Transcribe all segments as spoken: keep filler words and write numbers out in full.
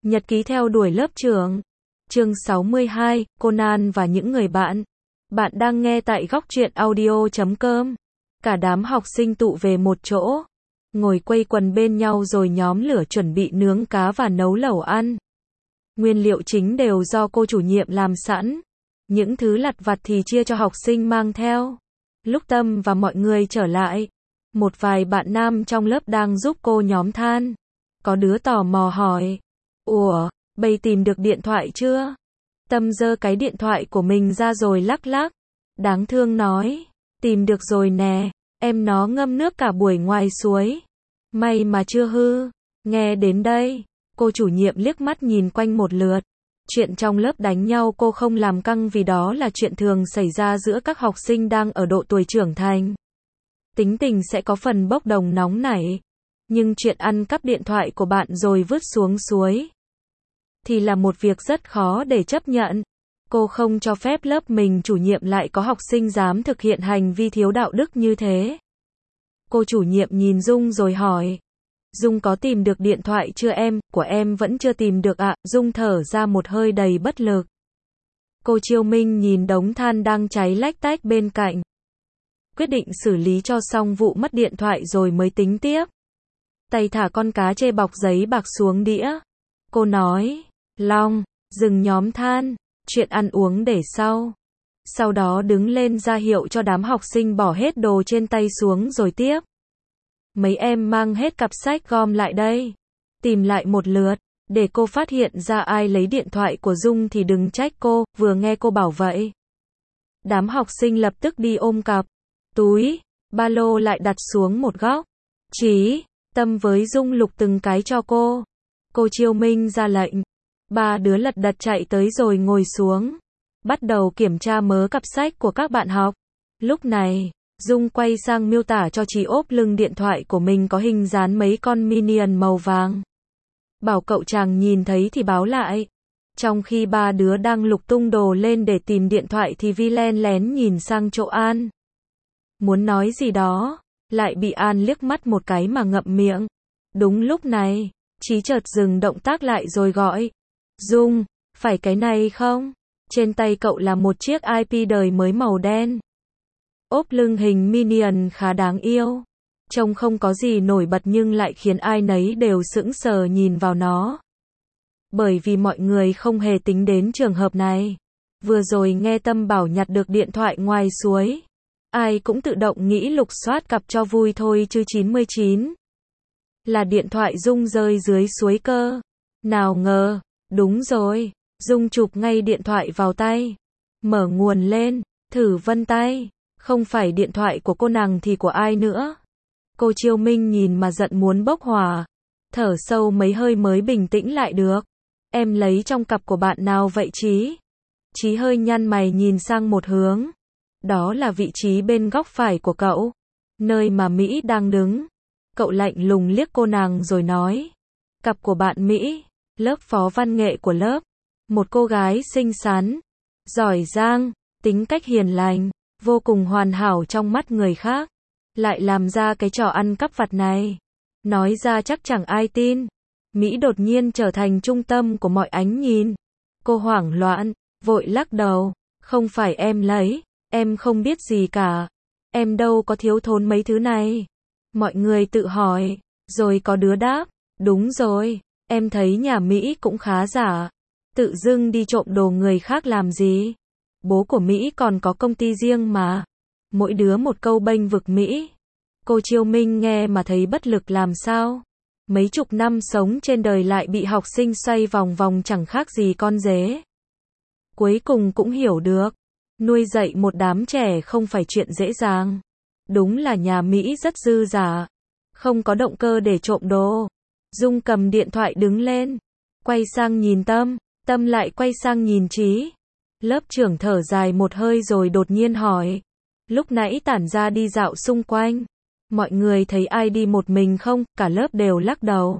Nhật ký theo đuổi lớp trưởng. Chương sáu mươi hai, Conan và những người bạn. Bạn đang nghe tại góc truyện audio chấm com. Cả đám học sinh tụ về một chỗ, ngồi quây quần bên nhau rồi nhóm lửa chuẩn bị nướng cá và nấu lẩu ăn. Nguyên liệu chính đều do cô chủ nhiệm làm sẵn. Những thứ lặt vặt thì chia cho học sinh mang theo. Lúc Tâm và mọi người trở lại, một vài bạn nam trong lớp đang giúp cô nhóm than. Có đứa tò mò hỏi: "Ủa, bây tìm được điện thoại chưa?" Tâm giơ cái điện thoại của mình ra rồi lắc lắc. Đáng thương nói: "Tìm được rồi nè, em nó ngâm nước cả buổi ngoài suối. May mà chưa hư." Nghe đến đây, cô chủ nhiệm liếc mắt nhìn quanh một lượt. Chuyện trong lớp đánh nhau cô không làm căng vì đó là chuyện thường xảy ra giữa các học sinh đang ở độ tuổi trưởng thành. Tính tình sẽ có phần bốc đồng nóng nảy. Nhưng chuyện ăn cắp điện thoại của bạn rồi vứt xuống suối thì là một việc rất khó để chấp nhận. Cô không cho phép lớp mình chủ nhiệm lại có học sinh dám thực hiện hành vi thiếu đạo đức như thế. Cô chủ nhiệm nhìn Dung rồi hỏi: "Dung có tìm được điện thoại chưa em?" "Của em vẫn chưa tìm được ạ." Dung thở ra một hơi đầy bất lực. Cô Chiêu Minh nhìn đống than đang cháy lách tách bên cạnh. Quyết định xử lý cho xong vụ mất điện thoại rồi mới tính tiếp. Tay thả con cá chê bọc giấy bạc xuống đĩa. Cô nói: "Long, dừng nhóm than, chuyện ăn uống để sau." Sau đó đứng lên ra hiệu cho đám học sinh bỏ hết đồ trên tay xuống rồi tiếp: "Mấy em mang hết cặp sách gom lại đây. Tìm lại một lượt, để cô phát hiện ra ai lấy điện thoại của Dung thì đừng trách cô." Vừa nghe cô bảo vậy, đám học sinh lập tức đi ôm cặp, túi, ba lô lại đặt xuống một góc. Chí, Tâm với Dung lục từng cái cho cô. Cô Chiêu Minh ra lệnh. Ba đứa lật đật chạy tới rồi ngồi xuống, bắt đầu kiểm tra mớ cặp sách của các bạn học. Lúc này, Dung quay sang miêu tả cho Chí ốp lưng điện thoại của mình có hình dán mấy con minion màu vàng. Bảo cậu chàng nhìn thấy thì báo lại. Trong khi ba đứa đang lục tung đồ lên để tìm điện thoại thì Vi len lén nhìn sang chỗ An. Muốn nói gì đó, lại bị An liếc mắt một cái mà ngậm miệng. Đúng lúc này, Chí chợt dừng động tác lại rồi gọi: "Dung, phải cái này không?" Trên tay cậu là một chiếc i pê đời mới màu đen. Ốp lưng hình minion khá đáng yêu. Trông không có gì nổi bật nhưng lại khiến ai nấy đều sững sờ nhìn vào nó. Bởi vì mọi người không hề tính đến trường hợp này. Vừa rồi nghe Tâm bảo nhặt được điện thoại ngoài suối, ai cũng tự động nghĩ lục soát cặp cho vui thôi chứ chín mươi chín là điện thoại Dung rơi dưới suối cơ. Nào ngờ, đúng rồi, Dung chụp ngay điện thoại vào tay, mở nguồn lên, thử vân tay. Không phải điện thoại của cô nàng thì của ai nữa? Cô Chiêu Minh nhìn mà giận muốn bốc hỏa. Thở sâu mấy hơi mới bình tĩnh lại được. "Em lấy trong cặp của bạn nào vậy Chí?" Chí hơi nhăn mày nhìn sang một hướng. Đó là vị trí bên góc phải của cậu, nơi mà Mỹ đang đứng. Cậu lạnh lùng liếc cô nàng rồi nói: "Cặp của bạn Mỹ, lớp phó văn nghệ của lớp. Một cô gái xinh xắn, giỏi giang, tính cách hiền lành, vô cùng hoàn hảo trong mắt người khác. Lại làm ra cái trò ăn cắp vặt này. Nói ra chắc chẳng ai tin." Mỹ đột nhiên trở thành trung tâm của mọi ánh nhìn. Cô hoảng loạn, vội lắc đầu: "Không phải em lấy, em không biết gì cả. Em đâu có thiếu thốn mấy thứ này." Mọi người tự hỏi, rồi có đứa đáp: "Đúng rồi, em thấy nhà Mỹ cũng khá giả. Tự dưng đi trộm đồ người khác làm gì? Bố của Mỹ còn có công ty riêng mà." Mỗi đứa một câu bênh vực Mỹ. Cô Chiêu Minh nghe mà thấy bất lực làm sao. Mấy chục năm sống trên đời lại bị học sinh xoay vòng vòng chẳng khác gì con dế. Cuối cùng cũng hiểu được, nuôi dạy một đám trẻ không phải chuyện dễ dàng. Đúng là nhà Mỹ rất dư dả, không có động cơ để trộm đồ. Dung cầm điện thoại đứng lên, quay sang nhìn Tâm, Tâm lại quay sang nhìn Chí. Lớp trưởng thở dài một hơi rồi đột nhiên hỏi: "Lúc nãy tản ra đi dạo xung quanh, mọi người thấy ai đi một mình không?" Cả lớp đều lắc đầu.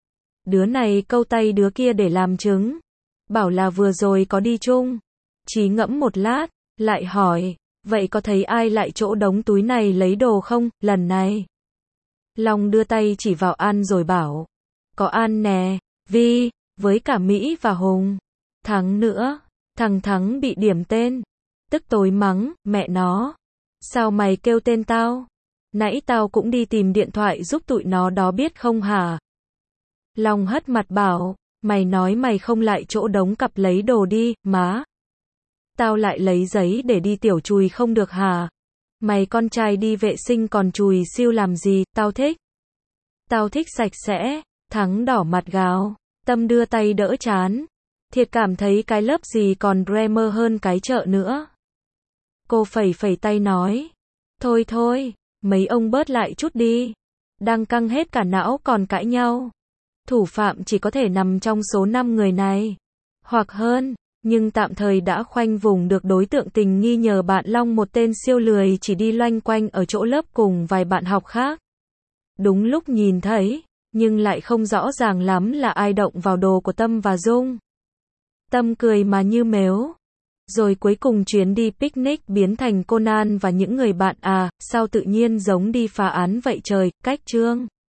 Đứa này câu tay đứa kia để làm chứng, bảo là vừa rồi có đi chung. Chí ngẫm một lát, lại hỏi: "Vậy có thấy ai lại chỗ đống túi này lấy đồ không, lần này?" Long đưa tay chỉ vào An rồi bảo: "Có An nè." Vi với cả Mỹ và Hùng. Thắng nữa, thằng Thắng bị điểm tên. Tức tối mắng, mẹ nó. Sao mày kêu tên tao? Nãy tao cũng đi tìm điện thoại giúp tụi nó đó biết không hả? Long hất mặt bảo, mày nói mày không lại chỗ đống cặp lấy đồ đi, má. Tao lại lấy giấy để đi tiểu chùi không được hả? Mày con trai đi vệ sinh còn chùi siêu làm gì, tao thích. Tao thích sạch sẽ. Thắng đỏ mặt gào. Tâm đưa tay đỡ chán. Thiệt cảm thấy cái lớp gì còn grammar hơn cái chợ nữa. Cô phẩy phẩy tay nói. Thôi thôi, mấy ông bớt lại chút đi. Đang căng hết cả não còn cãi nhau. Thủ phạm chỉ có thể nằm trong số năm người này. Hoặc hơn, nhưng tạm thời đã khoanh vùng được đối tượng tình nghi nhờ bạn Long, một tên siêu lười chỉ đi loanh quanh ở chỗ lớp cùng vài bạn học khác. Đúng lúc nhìn thấy, nhưng lại không rõ ràng lắm là ai động vào đồ của Tâm và Dung. Tâm cười mà như mếu. Rồi cuối cùng chuyến đi picnic biến thành Conan và những người bạn à, sao tự nhiên giống đi phá án vậy trời, cách chương.